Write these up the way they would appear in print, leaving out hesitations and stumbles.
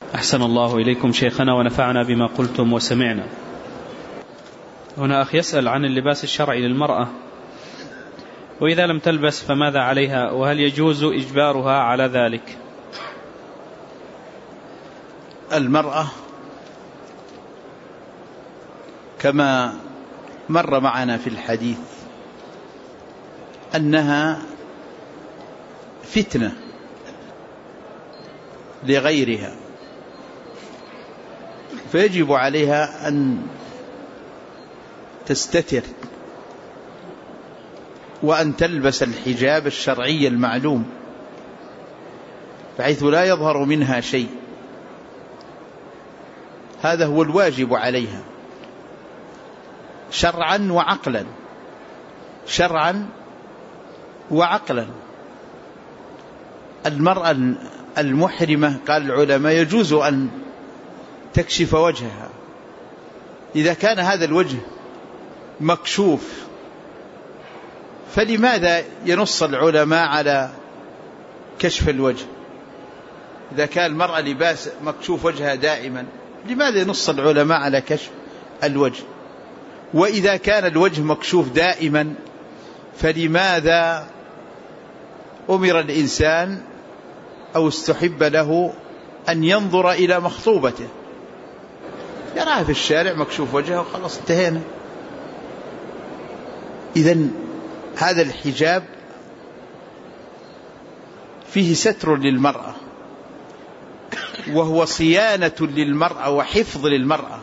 أحسن الله إليكم شيخنا ونفعنا بما قلتم وسمعنا. هنا أخ يسأل عن اللباس الشرعي للمرأة، وإذا لم تلبس فماذا عليها، وهل يجوز إجبارها على ذلك؟ المرأة كما مر معنا في الحديث أنها فتنة لغيرها، فيجب عليها أن تستتر وأن تلبس الحجاب الشرعي المعلوم بحيث لا يظهر منها شيء. هذا هو الواجب عليها شرعا وعقلا، شرعا وعقلا. المرأة المحرمة قال العلماء يجوز أن تكشف وجهها إذا كان هذا الوجه مكشوف، فلماذا ينص العلماء على كشف الوجه؟ إذا كان المرأة لباس مكشوف وجهها دائما، لماذا ينص العلماء على كشف الوجه؟ وإذا كان الوجه مكشوف دائما، فلماذا أمر الإنسان أو استحب له أن ينظر إلى مخطوبته؟ يراها في الشارع مكشوف وجهه وخلاص انتهينا. إذن هذا الحجاب فيه ستر للمرأة، وهو صيانة للمرأة وحفظ للمرأة.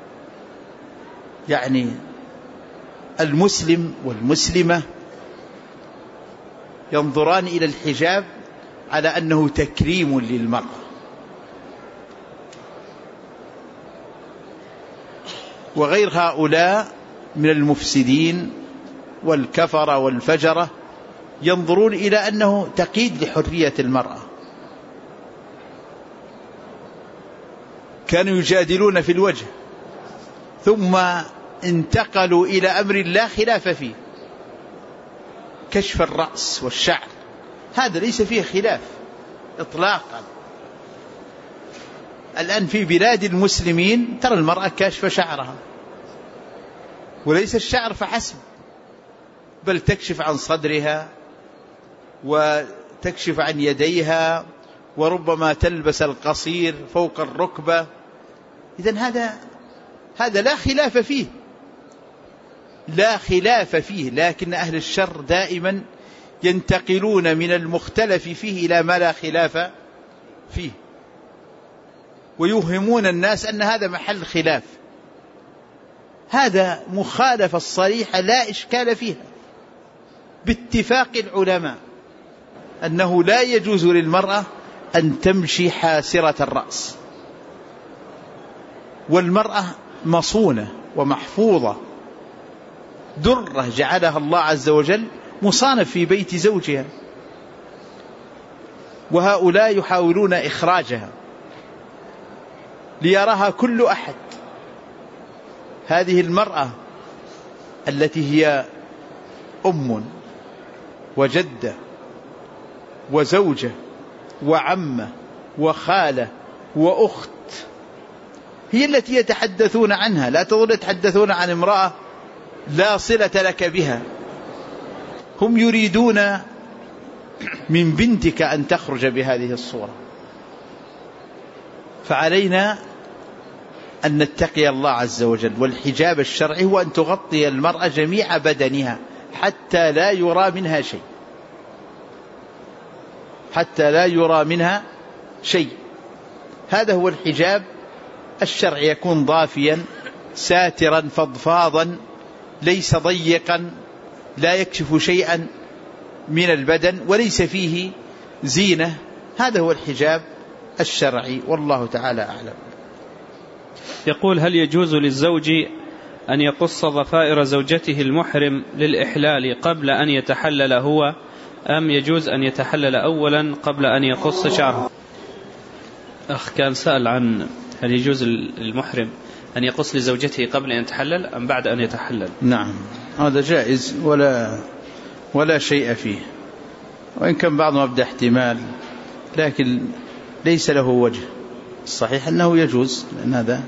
يعني المسلم والمسلمة ينظران إلى الحجاب على أنه تكريم للمرأة، وغير هؤلاء من المفسدين والكفرة والفجرة ينظرون إلى أنه تقييد لحرية المرأة. كانوا يجادلون في الوجه ثم انتقلوا إلى أمر لا خلاف فيه، كشف الرأس والشعر، هذا ليس فيه خلاف إطلاقا. الآن في بلاد المسلمين ترى المرأة كاشف شعرها، وليس الشعر فحسب، بل تكشف عن صدرها وتكشف عن يديها، وربما تلبس القصير فوق الركبة. إذن هذا لا خلاف فيه، لا خلاف فيه، لكن أهل الشر دائما ينتقلون من المختلف فيه إلى ما لا خلاف فيه، ويوهمون الناس أن هذا محل خلاف. هذا مخالفة الصريحة لا إشكال فيها باتفاق العلماء، أنه لا يجوز للمرأة أن تمشي حاسرة الرأس، والمرأة مصونة ومحفوظة، درة جعلها الله عز وجل مصانف في بيت زوجها، وهؤلاء يحاولون إخراجها ليراها كل أحد. هذه المرأة التي هي أم وجدة وزوجة وعمة وخالة وأخت هي التي يتحدثون عنها. لا تظن يتحدثون عن امرأة لا صلة لك بها، هم يريدون من بنتك أن تخرج بهذه الصورة. فعلينا أن نتقي الله عز وجل، والحجاب الشرعي هو أن تغطي المرأة جميع بدنها حتى لا يرى منها شيء، حتى لا يرى منها شيء. هذا هو الحجاب الشرعي، يكون ضافيا ساترا فضفاضا ليس ضيقا، لا يكشف شيئا من البدن وليس فيه زينة. هذا هو الحجاب الشرعي، والله تعالى أعلم. يقول: هل يجوز للزوج أن يقص ضفائر زوجته المحرم للإحلال قبل أن يتحلل هو، أم يجوز أن يتحلل أولا قبل أن يقص شعره؟ أخ كان سأل عن هل يجوز للمحرم أن يقص لزوجته قبل أن يتحلل أم بعد أن يتحلل. نعم، هذا جائز ولا شيء فيه، وإن كان بعضهم أبدأ احتمال، لكن ليس له وجه. الصحيح أنه يجوز، لأن هذا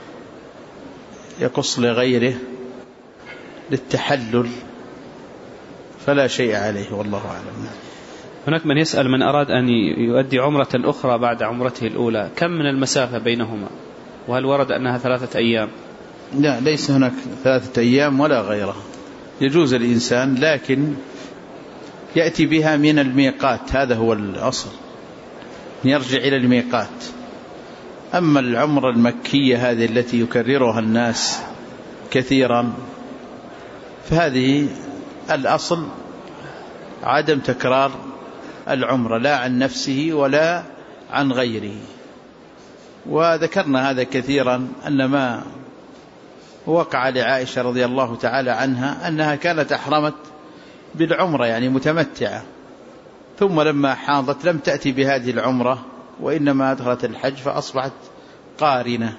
يقص لغيره للتحلل فلا شيء عليه، والله أعلم. هناك من يسأل: من أراد أن يؤدي عمرة أخرى بعد عمرته الأولى كم من المسافة بينهما؟ وهل ورد أنها 3 أيام؟ لا، ليس هناك 3 أيام ولا غيرها. يجوز الإنسان لكن يأتي بها من الميقات، هذا هو الأصل، يرجع إلى الميقات. أما العمرة المكية هذه التي يكررها الناس كثيرا فهذه الأصل عدم تكرار العمرة، لا عن نفسه ولا عن غيره. وذكرنا هذا كثيرا، أن ما وقع لعائشة رضي الله تعالى عنها أنها كانت أحرمت بالعمرة يعني متمتعة، ثم لما حاضت لم تأتي بهذه العمرة وإنما أدخلت الحج فأصبحت قارنة.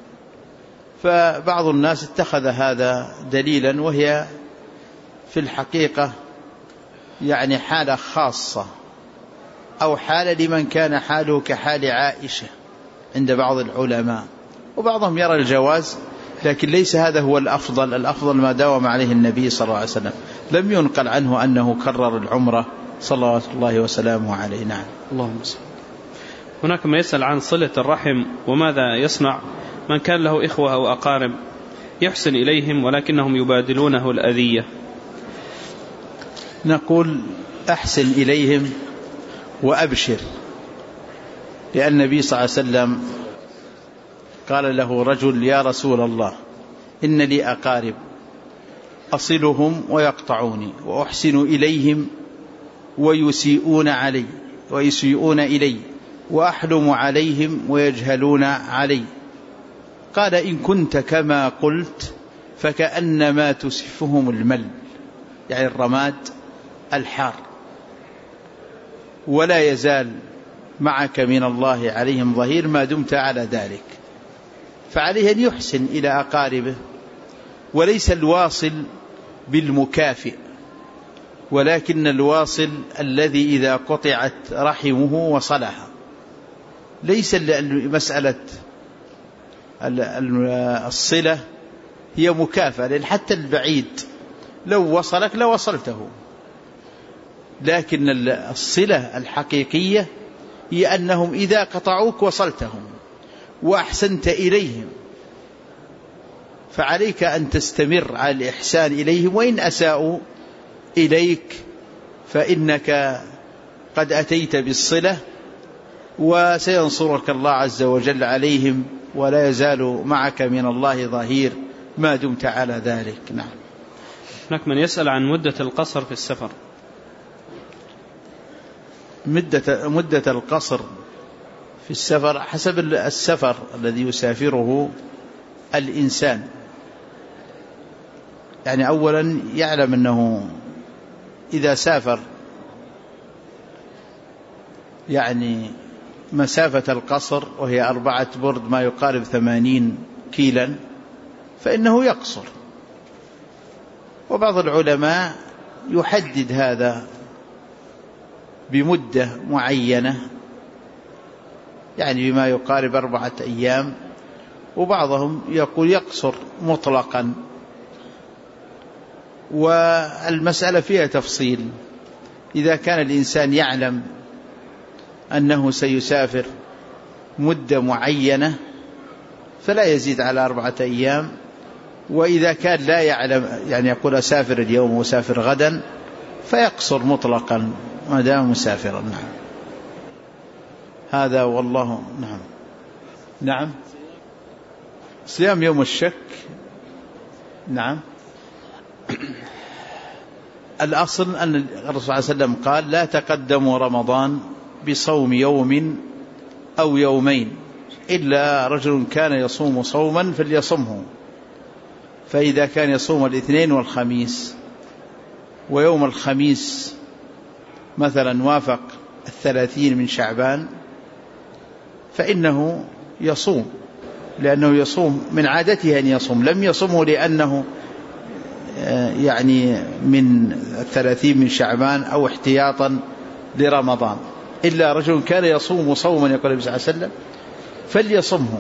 فبعض الناس اتخذ هذا دليلا، وهي في الحقيقة يعني حالة خاصة أو حالة لمن كان حاله كحال عائشة عند بعض العلماء، وبعضهم يرى الجواز، لكن ليس هذا هو الأفضل. الأفضل ما داوم عليه النبي صلى الله عليه وسلم، لم ينقل عنه أنه كرر العمرة صلوات الله وسلامه عليه. نعم. اللهم صل. هناك من يسأل عن صلة الرحم، وماذا يصنع من كان له إخوة أو أقارب يحسن إليهم ولكنهم يبادلونه الأذية؟ نقول: أحسن إليهم وأبشر، لأن النبي صلى الله عليه وسلم قال له رجل: يا رسول الله، إن لي أقارب أصلهم ويقطعوني، وأحسن إليهم ويسيئون إلي، وأحلم عليهم ويجهلون علي. قال: إن كنت كما قلت فكأنما تسفهم المل، يعني الرماد الحار، ولا يزال معك من الله عليهم ظهير ما دمت على ذلك. فعليه أن يحسن إلى أقاربه، وليس الواصل بالمكافئ، ولكن الواصل الذي إذا قطعت رحمه وصلها. ليس مسألة الصلة هي مكافأة، لأن حتى البعيد لو وصلك لوصلته، لكن الصلة الحقيقية هي أنهم إذا قطعوك وصلتهم وأحسنت إليهم، فعليك أن تستمر على الإحسان إليهم، وإن أساءوا إليك فإنك قد أتيت بالصلة، وسينصرك الله عز وجل عليهم، ولا يزال معك من الله ظهير ما دمت على ذلك. نعم. هناك من يسأل عن مدة القصر في السفر. مدة القصر في السفر حسب السفر الذي يسافره الإنسان. يعني أولا يعلم أنه إذا سافر يعني مسافة القصر وهي 4 برد ما يقارب 80 كيلا فإنه يقصر. وبعض العلماء يحدد هذا بمدة معينة، يعني بما يقارب 4 أيام، وبعضهم يقول يقصر مطلقا. والمسألة فيها تفصيل. إذا كان الإنسان يعلم أنه سيسافر مدة معينة فلا يزيد على 4 أيام، وإذا كان لا يعلم يعني يقول أسافر اليوم وأسافر غدا فيقصر مطلقا ما دام مسافرا. نعم. هذا والله. نعم. نعم. صيام يوم الشك. نعم. الأصل أن الرسول صلى الله عليه وسلم قال: لا تقدموا رمضان بصوم يوم أو يومين إلا رجل كان يصوم صوما فليصمه، فإذا كان يصوم الاثنين والخميس، ويوم الخميس مثلا وافق 30 من شعبان فإنه يصوم، لأنه يصوم من عادته أن يصوم، لم يصومه لأنه يعني من 30 من شعبان أو احتياطا لرمضان، إلا رجل كان يصوم صوما يقول النبي صلى الله عليه وسلم فليصمه.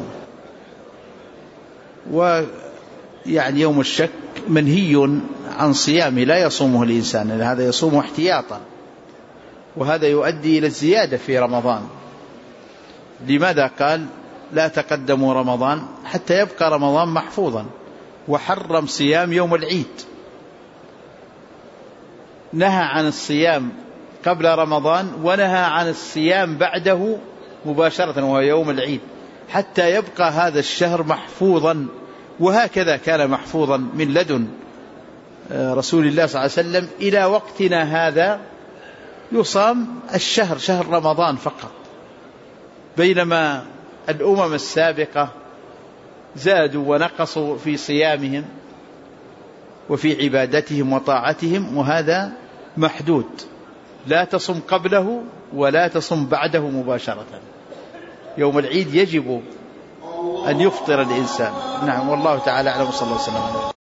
ويعني يوم الشك منهي عن صيامه، لا يصومه الإنسان، هذا يصومه احتياطا، وهذا يؤدي إلى الزيادة في رمضان. لماذا قال لا تقدموا رمضان حتى يبقى رمضان محفوظا، وحرم صيام يوم العيد، نهى عن الصيام قبل رمضان ونهى عن الصيام بعده مباشرة وهو يوم العيد، حتى يبقى هذا الشهر محفوظا. وهكذا كان محفوظا من لدن رسول الله صلى الله عليه وسلم إلى وقتنا هذا، يصام الشهر، شهر رمضان فقط، بينما الأمم السابقة زادوا ونقصوا في صيامهم وفي عبادتهم وطاعتهم، وهذا محدود، لا تصم قبله ولا تصم بعده مباشرة. يوم العيد يجب أن يفطر الإنسان. نعم، والله تعالى أعلم، صلى الله عليه وسلم.